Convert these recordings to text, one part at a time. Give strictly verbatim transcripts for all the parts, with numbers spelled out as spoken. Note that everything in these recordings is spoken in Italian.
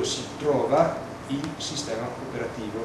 dove si trova il sistema operativo.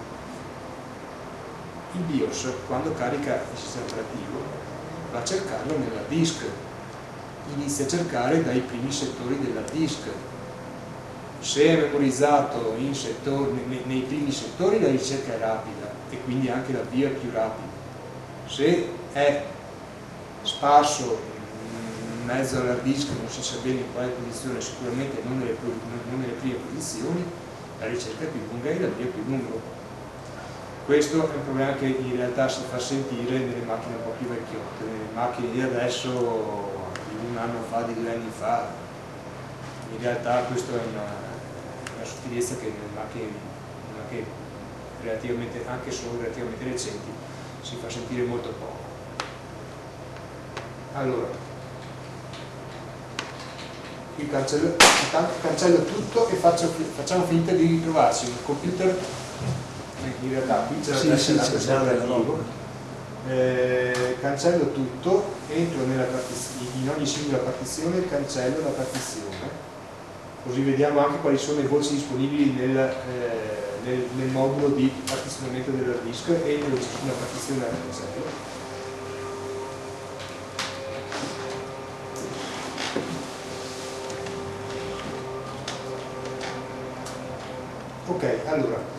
Il BIOS, quando carica il sistema operativo, va a cercarlo nell'hard disk, inizia a cercare dai primi settori dell'hard disk. Se è memorizzato in settori, nei, nei primi settori, la ricerca è rapida e quindi anche l'avvio è più rapido. Se è sparso in mezzo all'hard disk, non si sa bene in quale posizione, sicuramente non nelle, non nelle prime posizioni, la ricerca è più lunga e l'avvio è più lungo. Questo è un problema che in realtà si fa sentire nelle macchine un po' più vecchiotte, nelle macchine di adesso, di un anno fa, di due anni fa. In realtà questa è una, una sottigliezza che nelle macchine, macchine relativamente, anche solo relativamente recenti, si fa sentire molto poco. Allora, qui cancello, intanto cancello tutto e faccio, facciamo finta di ritrovarci un computer. In realtà qui c'è sì, sì, operativo. Eh, cancello tutto, entro nella in ogni singola partizione e cancello la partizione, così vediamo anche quali sono le voci disponibili nel, eh, nel, nel modulo di partizionamento dell'hard disk e entro ciascuna partizione la cancello. Ok, allora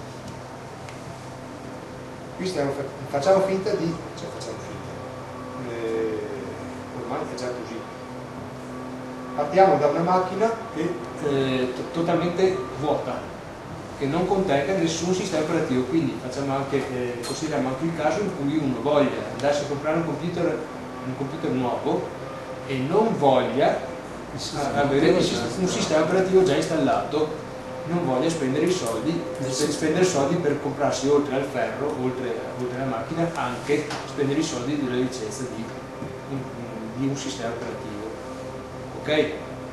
qui stiamo, facciamo finta di, cioè facciamo finta, eh, ormai è già così. Partiamo da una macchina che è totalmente vuota, che non contenga nessun sistema operativo, quindi facciamo anche, eh, consideriamo anche il caso in cui uno voglia andarsi a comprare un computer, un computer nuovo e non voglia avere un sistema operativo già installato, non voglia spendere i soldi, spendere soldi per comprarsi oltre al ferro, oltre, oltre alla macchina, anche spendere i soldi della licenza di un, di un sistema operativo. Ok?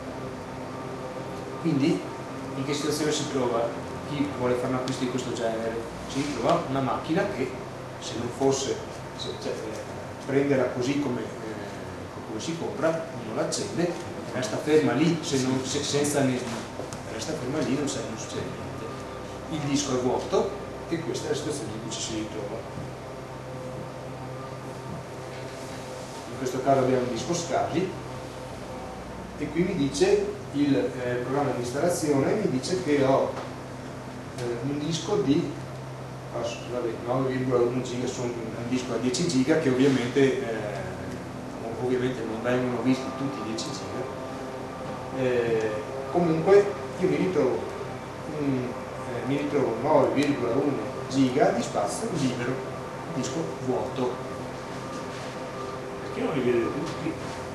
Quindi in che situazione si trova chi vuole fare un acquisto di questo genere? Si trova una macchina che, se non fosse, se, cioè, prenderla così come, eh, come si compra, uno l'accende, resta ferma lì se non, se, senza ne, resta ferma lì, non, non succede niente. Il disco è vuoto e questa è la situazione in cui ci si ritrova. In questo caso abbiamo un disco SCSI e qui mi dice il eh, programma di installazione, mi dice che ho eh, un disco di nove virgola uno giga, sono un disco a dieci giga che ovviamente, eh, ovviamente non vengono visti tutti i dieci giga. Eh, comunque io mi ritrovo, un, eh, mi ritrovo nove virgola uno giga di spazio libero, disco vuoto. Perché non li vedete tutti?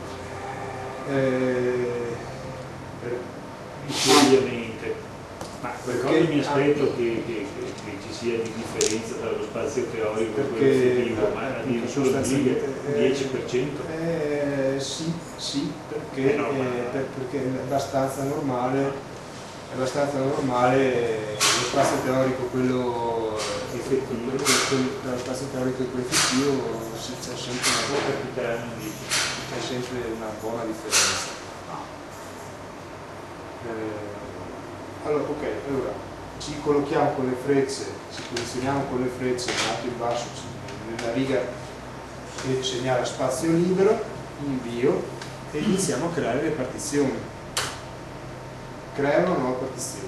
Eh, per... Ovviamente. Ma perché mi aspetto ah, che, che, che, che ci sia di differenza tra lo spazio teorico e quello perché, effettivo, ma addirittura il dieci per cento? Eh, sì, sì, perché, eh no, ma... eh, per, perché è abbastanza normale. È abbastanza normale lo spazio teorico, quello effettivo, lo spazio teorico e quello effettivo c'è sempre una buona, c'è sempre una buona differenza. Eh, allora, ok, allora ci collochiamo con le frecce, ci posizioniamo con le frecce in alto e in basso nella riga che segnala spazio libero, invio e iniziamo a creare le partizioni. Creiamo una nuova partizione.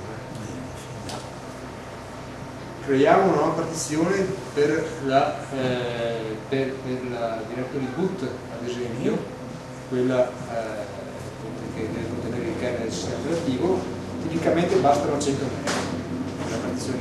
Creiamo una nuova partizione per la, eh, per, per la directory boot, ad esempio, quella eh, che deve contenere il kernel del sistema operativo. Tipicamente bastano cento mega per la partizione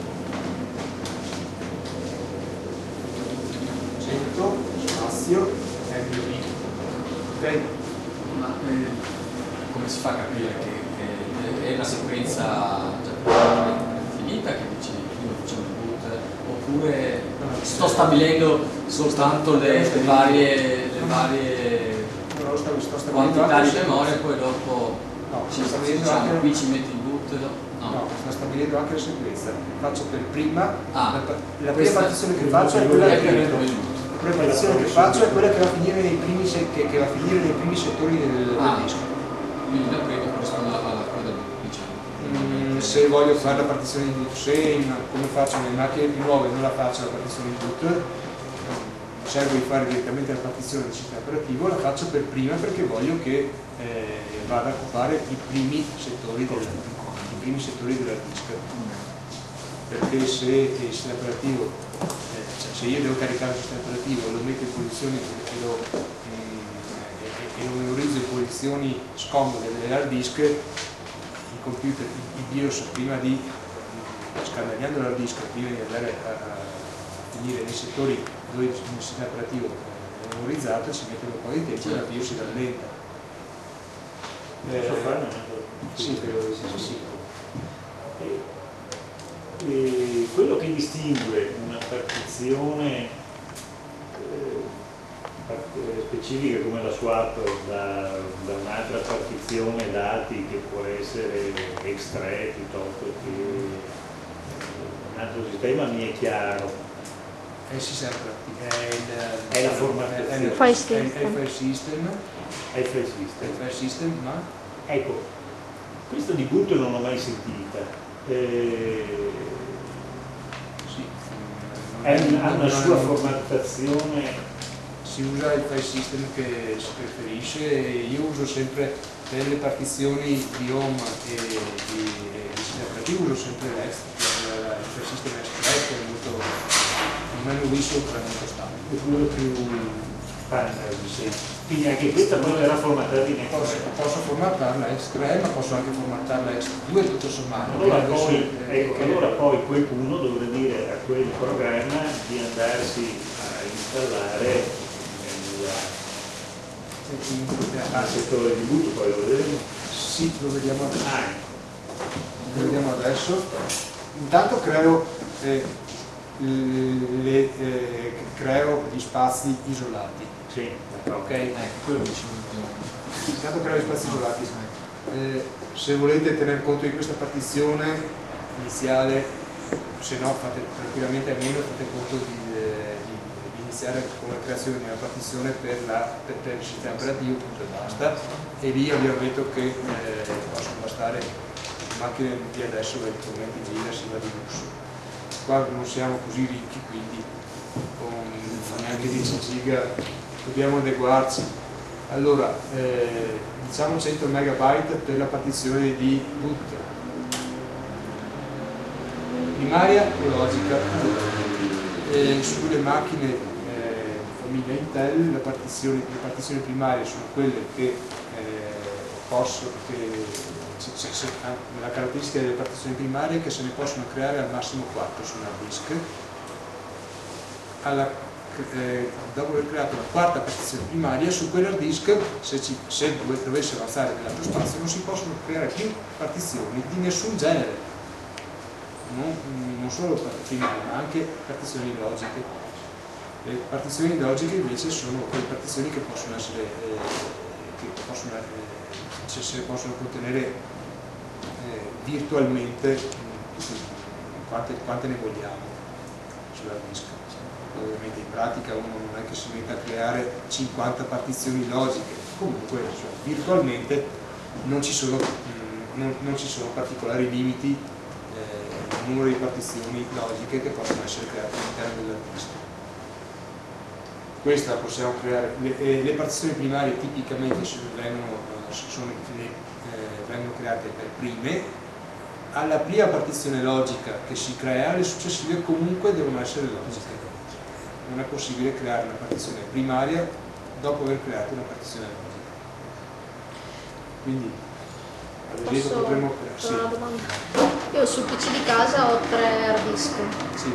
cento spazio M B. Ok? Ma eh, come si fa a capire che è una sequenza già finita che dici prima facciamo il boot, oppure sto stabilendo soltanto le, le varie, le varie quantità di memoria e poi dopo no, ci, diciamo, anche... qui ci metti il boot? No. no, sto stabilendo anche la sequenza. Faccio per prima, ah, la, la prima partizione che faccio è quella che, la prima partizione che faccio è quella che va a finire nei primi, che, che va a finire nei primi settori del, ah, del disco. Quindi la prima corrisponde alla, alla quella del diciamo. Mm, se voglio fare la partizione di boot, se come faccio nelle macchine più nuove non la faccio la partizione di boot, cerco di fare direttamente la partizione del sistema operativo, la faccio per prima perché voglio che eh, vada a occupare i primi settori del, i primi settori della disk. Perché se il sistema operativo, eh, cioè se io devo caricare il sistema operativo, lo metto in posizioni e lo, mm, e lo memorizzo in posizioni scomode dell'hard disk, il computer, il BIOS, prima di scandagliando l'hard disk, prima di andare a, a finire nei settori dove il sistema operativo è memorizzato, ci mette un po' di tempo e la BIOS si rallenta. Posso Eh, fare? sì, credo di sì. sì. E, e quello che distingue una partizione eh, specifica come la swap da, da un'altra partizione dati che può essere extract piuttosto che un altro sistema mi è chiaro. È il sistema operativo, è, il, È la formattazione. è il File è il- è il system. file system, È il file è il system. file system, ma Ecco, questo di boot non l'ho mai sentita. Eh, sì, non è un- ha non- una non- sua formattazione. si usa il file system che si preferisce. Io uso sempre per le partizioni di home e di, e di sistema operativo, uso sempre l'extra, il file system extract è molto, non è nuovissimo, però è molto stabile. È quello più standard, sì. Quindi anche questa poi verrà formattata in Posso, extract. posso formattarla extra, ma posso anche formattarla extra due tutto sommato. Allora Quindi poi, adesso, eh, ecco, che- allora poi quel uno dovrebbe dire a quel programma di andarsi a installare nel, Ah, nel settore di boot, poi lo vedremo. sì, lo vediamo adesso. Ah, Lo vediamo adesso. Intanto creo, eh, le, eh, creo gli spazi isolati. sì, Ok? Ecco, quello che dicevo prima. Intanto creo gli spazi isolati. Eh, se volete tener conto di questa partizione iniziale, se no fate tranquillamente a meno, fate conto di, eh, di, di iniziare con la creazione di una partizione per, la, per, per il sistema operativo, punto e basta, e lì vi ammetto che eh, possono bastare macchine di adesso eventualmente gira si va di lusso. Qua non siamo così ricchi, quindi con neanche dieci giga dobbiamo adeguarci. Allora, eh, diciamo cento megabyte per la partizione di boot primaria e logica. Eh, sulle macchine eh, famiglia Intel la partizione, le partizioni primarie sono quelle che eh, posso che se, se, se, la caratteristica delle partizioni primarie è che se ne possono creare al massimo quattro su un hard disk. Alla, eh, dopo aver creato la quarta partizione primaria, su quell'hard disk, se, ci, se dovesse avanzare nell'altro spazio, non si possono creare più partizioni di nessun genere, non, non solo primarie, ma anche partizioni logiche. Le partizioni logiche invece sono quelle partizioni che possono essere, eh, che possono, eh, se, se possono contenere eh, virtualmente mh, quante, quante ne vogliamo sull'hard disk. Ovviamente in pratica uno non è che si metta a creare cinquanta partizioni logiche, comunque cioè, virtualmente non ci sono, mh, non, non ci sono particolari limiti eh, nel numero di partizioni logiche che possono essere create all'interno dell'hard disk. Questa la possiamo creare, le, eh, le partizioni primarie tipicamente vengono, sono, le, eh, vengono create per prime. Alla prima partizione logica che si crea, le successive comunque devono essere logiche. Non è possibile creare una partizione primaria dopo aver creato una partizione logica. Quindi, ad esempio, Posso potremmo fare creare. una domanda? Io sul P C di casa ho tre hard disk Sì,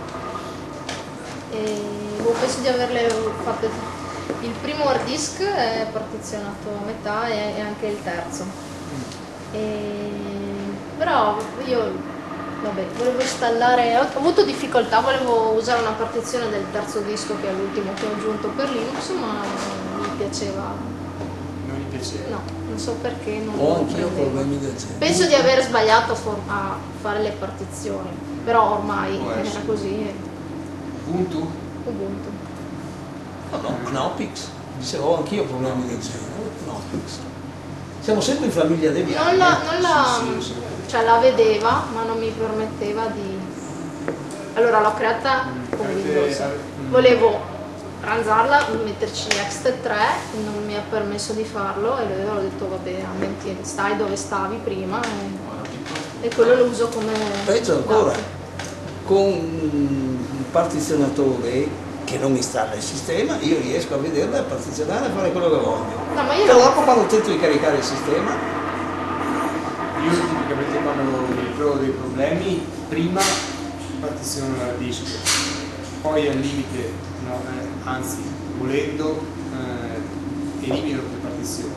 e boh, penso di averle fatte. Il primo hard disk è partizionato a metà e, e anche il terzo. E, però io vabbè, volevo installare, ho avuto difficoltà, volevo usare una partizione del terzo disco che è l'ultimo che ho aggiunto per Linux, ma non mi piaceva. non mi piaceva. No, non so perché non Ho non anch'io prendeva. problemi del genere. Penso di aver sbagliato a, for- a fare le partizioni, però ormai Può era essere. così. e- Ubuntu? Ubuntu. No, no, Knoppix. Dicevo, ho anch'io problemi del genere. Knoppix. Siamo sempre in famiglia Debian. Non la, non la, Sì, sì, cioè la vedeva ma non mi permetteva di... Allora l'ho creata con Windows, volevo ranzarla, metterci Ext tre, non mi ha permesso di farlo e lui ho detto vabbè, metti, stai dove stavi prima e, e quello lo uso come... Peggio ancora, con un partizionatore che non installa il sistema, io riesco a vederla, a partizionare e a fare quello che voglio. No, ma io Però lo... dopo quando tento di caricare il sistema... Io tipicamente quando mi trovo dei problemi, prima partiziono l'hard disk, poi al limite, no, eh, anzi volendo, eh, elimino le partizioni,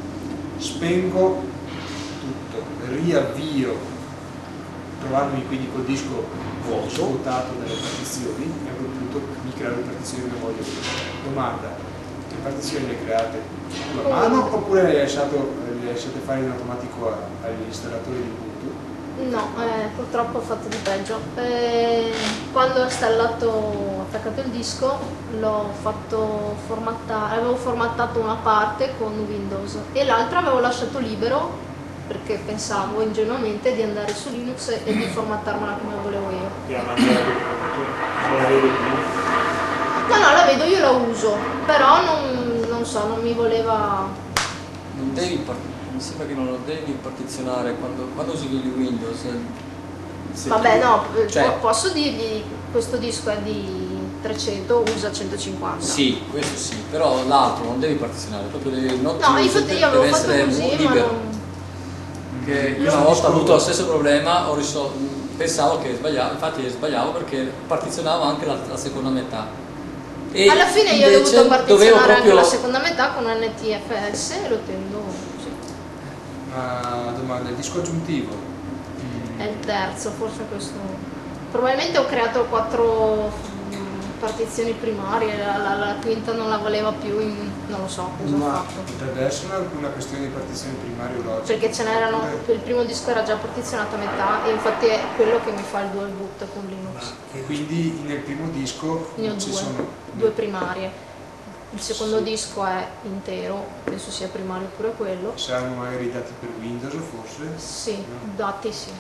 spengo tutto, riavvio, trovandomi quindi col disco vuoto, svuotato dalle partizioni, e a quel punto mi creo le partizioni che voglio. Domanda: le partizioni le create a mano oppure le lasciate, le lasciate fare in automatico a, agli installatori di Ubuntu? No, eh, purtroppo ho fatto di peggio. Eh, quando ho installato, ho attaccato il disco, l'ho fatto formattare, avevo formattato una parte con Windows e l'altra avevo lasciato libero perché pensavo ingenuamente di andare su Linux e di formattarmela come volevo io. Ti ha mandato, non la vedi più? No, no, la vedo, io la uso, però non, non so, non mi voleva... Non devi part- mi sembra che non lo devi partizionare quando, quando usi Windows. Se Vabbè, tu- no, cioè, po- posso dirgli questo disco è di trecento, usa centocinquanta. sì, questo sì, però l'altro non devi partizionare, proprio devi not No, use, infatti io avevo deve fatto essere così, ma libero. non... Che io Questo una volta ho disco- avuto lo stesso problema, ho risol- pensavo che sbagliavo, infatti sbagliavo perché partizionavo anche la, la seconda metà. E Alla fine io ho invece dovuto partizionare dovevo anche proprio... la seconda metà con N T F S e lo tengo così. Una domanda: il disco aggiuntivo? È il terzo, forse questo. Probabilmente ho creato quattro mm, partizioni primarie, la, la, la quinta non la voleva più, in, non lo so cosa ho Ma fatto. potrebbe essere una, una questione di partizione primaria o logica? Perché ce n'erano, il primo disco era già partizionato a metà e infatti è quello che mi fa il dual boot con Linux. Quindi nel primo disco Ne ho ci due, sono due primarie. Il secondo Sì. disco è intero, penso sia primario pure quello. saranno magari dati per Windows forse? Sì, No. dati sì.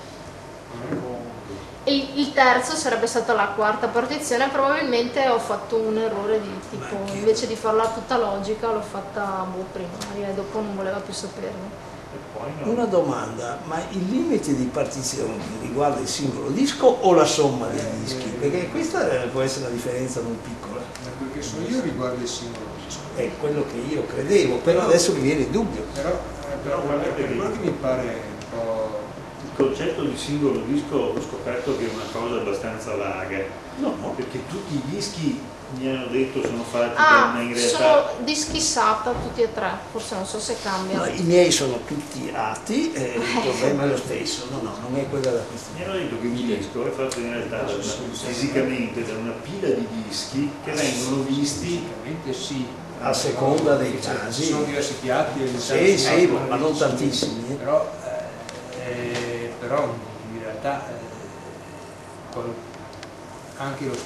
E il, il terzo sarebbe stata la quarta partizione, probabilmente ho fatto un errore di tipo, invece di farla tutta logica l'ho fatta boh, primaria e dopo non voleva più saperne. E poi no. Una domanda, ma il limite di partizione riguarda il singolo disco o la somma dei dischi? Perché questa può essere una differenza non piccola. Da quel che so io riguarda il singolo disco. È quello che io credevo, però adesso mi viene il dubbio. Però, eh, però No, guardate per che- quello che mi pare un po'... Il concetto di singolo disco ho scoperto che è una cosa abbastanza vaga. No, no. Perché tutti i dischi mi hanno detto sono fatti Ah, da in sono realtà. dischi SATA tutti e tre, forse non so se cambia. No, i miei sono tutti A T I e il problema è lo stesso. No, no, non è quella la questione. Mi hanno detto che un disco è fatto in realtà da una- fisicamente da una pila di dischi che vengono visti. Fisicamente sì. A seconda dei Cioè, casi. Ci sono diversi piatti. Sì, sì, ecco, ma non tantissimi. eh. Però, eh, però in realtà eh, poi anche lo